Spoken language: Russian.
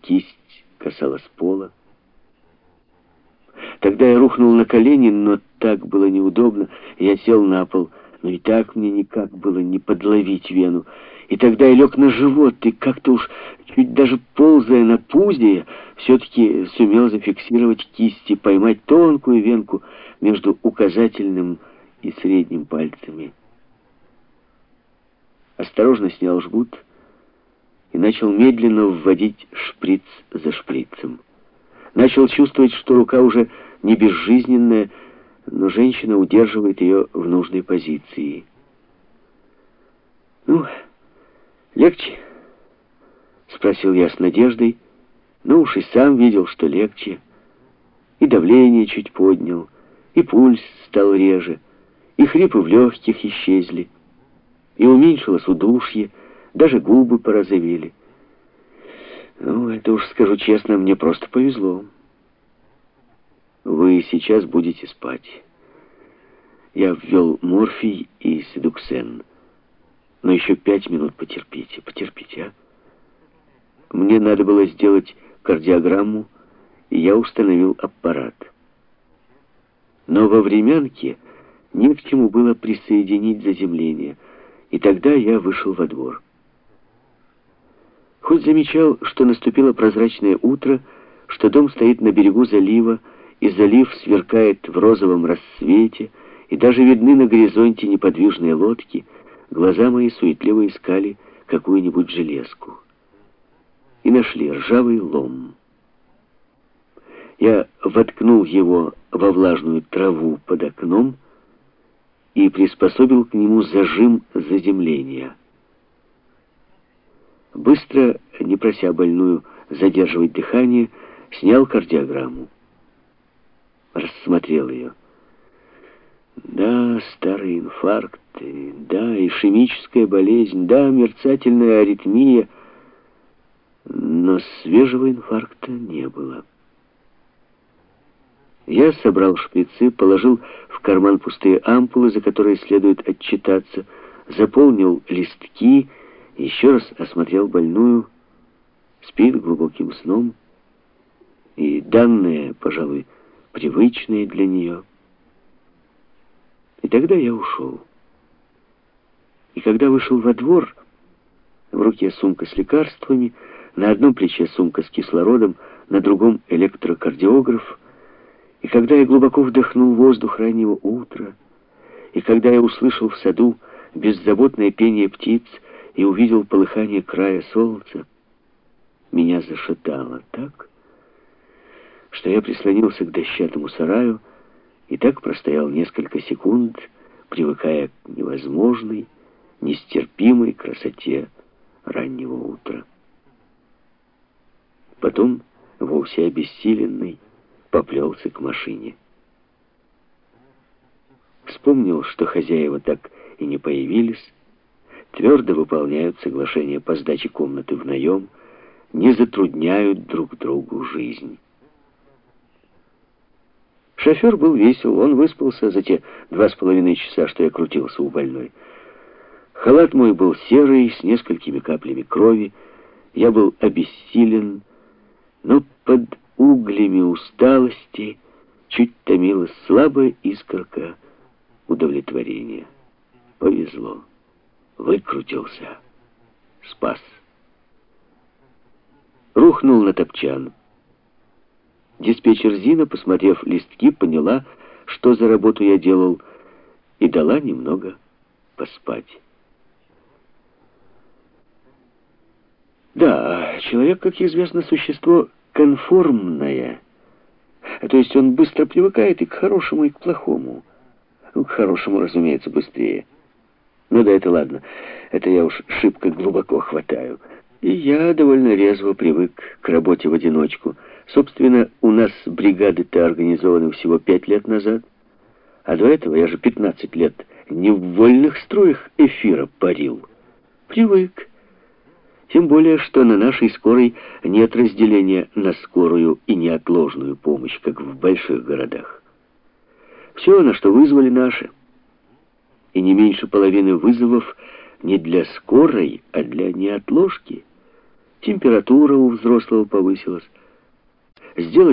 кисть касалась пола. Тогда я рухнул на колени, но так было неудобно. Я сел на пол, но и так мне никак было не подловить вену. И тогда я лег на живот, и как-то уж, чуть даже ползая на пузе, все-таки сумел зафиксировать кисти, поймать тонкую венку между указательным и средним пальцами. Осторожно снял жгут и начал медленно вводить шприц за шприцем. Начал чувствовать, что рука уже не безжизненная, но женщина удерживает ее в нужной позиции. «Ну, легче?» — спросил я с надеждой, но уж и сам видел, что легче. И давление чуть поднял, и пульс стал реже, и хрипы в легких исчезли, и уменьшилось удушье, даже губы порозовели. Ну, это уж, скажу честно, мне просто повезло. Вы сейчас будете спать. Я ввел морфий и седуксен. Но еще 5 минут потерпите, потерпите, а? Мне надо было сделать кардиограмму, и я установил аппарат. Но во времянке не к чему было присоединить заземление, и тогда я вышел во двор. Хоть замечал, что наступило прозрачное утро, что дом стоит на берегу залива, и залив сверкает в розовом рассвете, и даже видны на горизонте неподвижные лодки, глаза мои суетливо искали какую-нибудь железку. И нашли ржавый лом. Я воткнул его во влажную траву под окном и приспособил к нему зажим заземления. Быстро, не прося больную задерживать дыхание, снял кардиограмму. Рассмотрел ее. Да, старый инфаркт, да, ишемическая болезнь, да, мерцательная аритмия, но свежего инфаркта не было. Я собрал шприцы, положил в карман пустые ампулы, за которые следует отчитаться, заполнил листки, еще раз осмотрел больную, спит глубоким сном, и данные, пожалуй, привычные для нее. И тогда я ушел. И когда вышел во двор, в руке сумка с лекарствами, на одном плече сумка с кислородом, на другом электрокардиограф, и когда я глубоко вдохнул воздух раннего утра, и когда я услышал в саду беззаботное пение птиц и увидел полыхание края солнца, меня зашатало так, что я прислонился к дощатому сараю и так простоял несколько секунд, привыкая к невозможной, нестерпимой красоте раннего утра. Потом, вовсе обессиленный, поплелся к машине. Вспомнил, что хозяева так и не появились, твердо выполняют соглашение по сдаче комнаты в наем, не затрудняют друг другу жизнь. Шофер был весел, он выспался за те 2,5 часа, что я крутился у больной. Халат мой был серый, с несколькими каплями крови, я был обессилен, но под углями усталости чуть томилась слабая искорка удовлетворения. Повезло. Выкрутился. Спас. Рухнул на топчан. Диспетчер Зина, посмотрев листки, поняла, что за работу я делал, и дала немного поспать. Да, человек, как известно, существо конформное. То есть он быстро привыкает и к хорошему, и к плохому. Ну, к хорошему, разумеется, быстрее. Ну да, это ладно. Это я уж шибко глубоко хватаю. И я довольно резво привык к работе в одиночку. Собственно, у нас бригады-то организованы всего 5 лет назад. А до этого я же 15 лет не в вольных строях эфира парил. Привык. Тем более, что на нашей скорой нет разделения на скорую и неотложную помощь, как в больших городах. Все, на что вызвали, наше. И не меньше половины вызовов не для скорой, а для неотложки. температура у взрослого повысилась. Сделать